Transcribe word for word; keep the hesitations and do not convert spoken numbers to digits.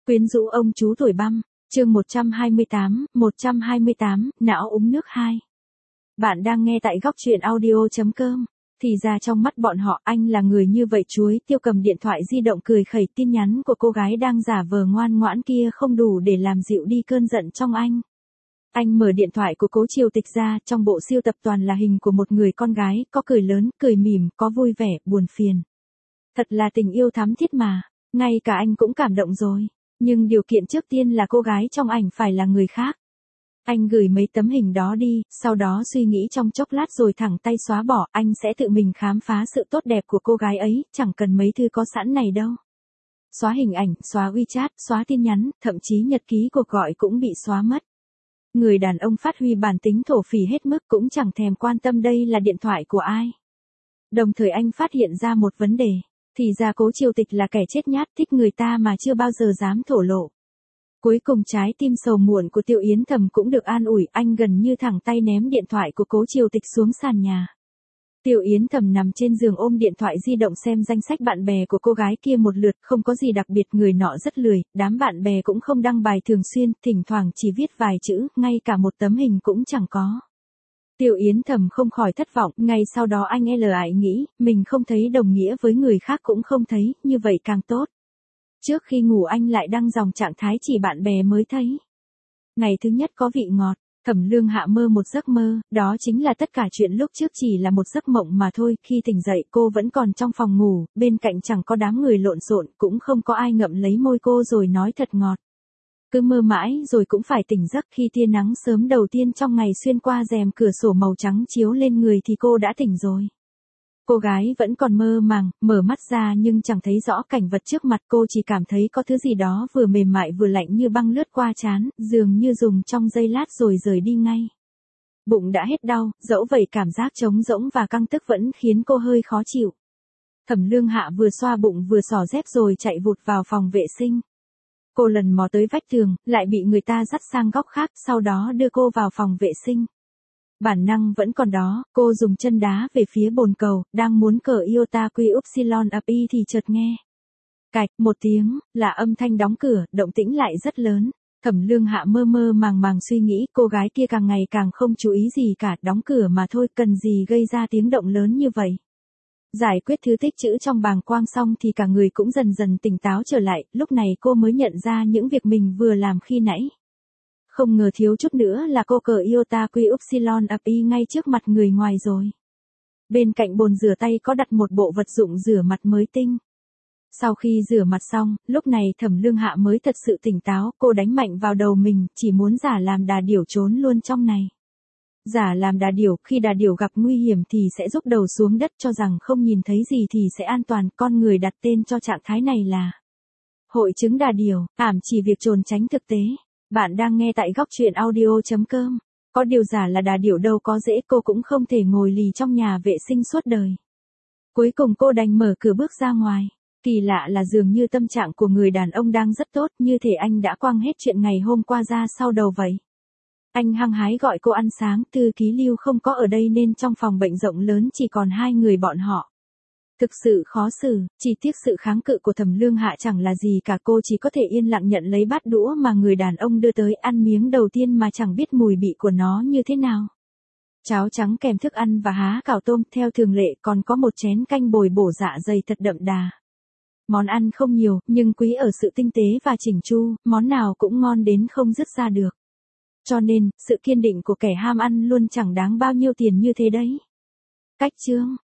Quyến rũ ông chú tuổi băm, chương một trăm hai mươi tám, một trăm hai mươi tám, não uống nước hai. Bạn đang nghe tại góc truyện audio chấm com. Thì ra trong mắt bọn họ anh là người như vậy. Chuối Tiêu cầm điện thoại di động cười khẩy, tin nhắn của cô gái đang giả vờ ngoan ngoãn kia không đủ để làm dịu đi cơn giận trong anh. Anh mở điện thoại của Cố Triều Tịch ra, trong bộ siêu tập toàn là hình của một người con gái, có cười lớn, cười mỉm, có vui vẻ, buồn phiền. Thật là tình yêu thắm thiết mà, ngay cả anh cũng cảm động rồi. Nhưng điều kiện trước tiên là cô gái trong ảnh phải là người khác. Anh gửi mấy tấm hình đó đi, sau đó suy nghĩ trong chốc lát rồi thẳng tay xóa bỏ. Anh sẽ tự mình khám phá sự tốt đẹp của cô gái ấy, chẳng cần mấy thư có sẵn này đâu. Xóa hình ảnh, xóa WeChat, xóa tin nhắn, thậm chí nhật ký cuộc gọi cũng bị xóa mất. Người đàn ông phát huy bản tính thổ phỉ hết mức, cũng chẳng thèm quan tâm đây là điện thoại của ai. Đồng thời anh phát hiện ra một vấn đề. Thì ra Cố Triều Tịch là kẻ chết nhát, thích người ta mà chưa bao giờ dám thổ lộ. Cuối cùng trái tim sầu muộn của Tiêu Yến Thầm cũng được an ủi, anh gần như thẳng tay ném điện thoại của Cố Triều Tịch xuống sàn nhà. Tiêu Yến Thầm nằm trên giường ôm điện thoại di động xem danh sách bạn bè của cô gái kia một lượt, không có gì đặc biệt, người nọ rất lười, đám bạn bè cũng không đăng bài thường xuyên, thỉnh thoảng chỉ viết vài chữ, ngay cả một tấm hình cũng chẳng có. Tiêu Yến Thầm không khỏi thất vọng, ngay sau đó anh lại nghĩ, mình không thấy đồng nghĩa với người khác cũng không thấy, như vậy càng tốt. Trước khi ngủ anh lại đăng dòng trạng thái chỉ bạn bè mới thấy. Ngày thứ nhất có vị ngọt, Thẩm Lương Hạ mơ một giấc mơ, đó chính là tất cả chuyện lúc trước chỉ là một giấc mộng mà thôi. Khi tỉnh dậy cô vẫn còn trong phòng ngủ, bên cạnh chẳng có đám người lộn xộn, cũng không có ai ngậm lấy môi cô rồi nói thật ngọt. Cứ mơ mãi rồi cũng phải tỉnh giấc. Khi tia nắng sớm đầu tiên trong ngày xuyên qua rèm cửa sổ màu trắng chiếu lên người thì cô đã tỉnh rồi. Cô gái vẫn còn mơ màng, mở mắt ra nhưng chẳng thấy rõ cảnh vật trước mặt, cô chỉ cảm thấy có thứ gì đó vừa mềm mại vừa lạnh như băng lướt qua trán, dường như dùng trong giây lát rồi rời đi ngay. Bụng đã hết đau, dẫu vậy cảm giác trống rỗng và căng tức vẫn khiến cô hơi khó chịu. Thẩm Lương Hạ vừa xoa bụng vừa xỏ dép rồi chạy vụt vào phòng vệ sinh. Cô lần mò tới vách tường, lại bị người ta dắt sang góc khác, sau đó đưa cô vào phòng vệ sinh. Bản năng vẫn còn đó, cô dùng chân đá về phía bồn cầu, đang muốn cờ iota quy upsilon up y thì chợt nghe. Cạch, một tiếng, là âm thanh đóng cửa, động tĩnh lại rất lớn. Thẩm Lương Hạ mơ mơ màng màng suy nghĩ, cô gái kia càng ngày càng không chú ý gì cả, đóng cửa mà thôi, cần gì gây ra tiếng động lớn như vậy. Giải quyết thứ tích trữ trong bàng quang xong thì cả người cũng dần dần tỉnh táo trở lại, lúc này cô mới nhận ra những việc mình vừa làm khi nãy. Không ngờ thiếu chút nữa là cô cờ iota quy upsilon up y ngay trước mặt người ngoài rồi. Bên cạnh bồn rửa tay có đặt một bộ vật dụng rửa mặt mới tinh. Sau khi rửa mặt xong, lúc này Thẩm Lương Hạ mới thật sự tỉnh táo, cô đánh mạnh vào đầu mình, chỉ muốn giả làm đà điểu trốn luôn trong này. Giả làm đà điểu, khi đà điểu gặp nguy hiểm thì sẽ rúc đầu xuống đất, cho rằng không nhìn thấy gì thì sẽ an toàn, con người đặt tên cho trạng thái này là hội chứng đà điểu, ảm chỉ việc trốn tránh thực tế. Bạn đang nghe tại góc truyện audio chấm com. Có điều giả là đà điểu đâu có dễ, cô cũng không thể ngồi lì trong nhà vệ sinh suốt đời. Cuối cùng cô đành mở cửa bước ra ngoài. Kỳ lạ là dường như tâm trạng của người đàn ông đang rất tốt, như thể anh đã quăng hết chuyện ngày hôm qua ra sau đầu vậy. Anh hăng hái gọi cô ăn sáng, thư ký Lưu không có ở đây nên trong phòng bệnh rộng lớn chỉ còn hai người bọn họ. Thực sự khó xử, chỉ tiếc sự kháng cự của Thẩm Lương Hạ chẳng là gì cả, cô chỉ có thể yên lặng nhận lấy bát đũa mà người đàn ông đưa tới, ăn miếng đầu tiên mà chẳng biết mùi vị của nó như thế nào. Cháo trắng kèm thức ăn và há cảo tôm, theo thường lệ còn có một chén canh bồi bổ dạ dày thật đậm đà. Món ăn không nhiều, nhưng quý ở sự tinh tế và chỉnh chu, món nào cũng ngon đến không dứt ra được. Cho nên, sự kiên định của kẻ ham ăn luôn chẳng đáng bao nhiêu tiền như thế đấy. Cách chương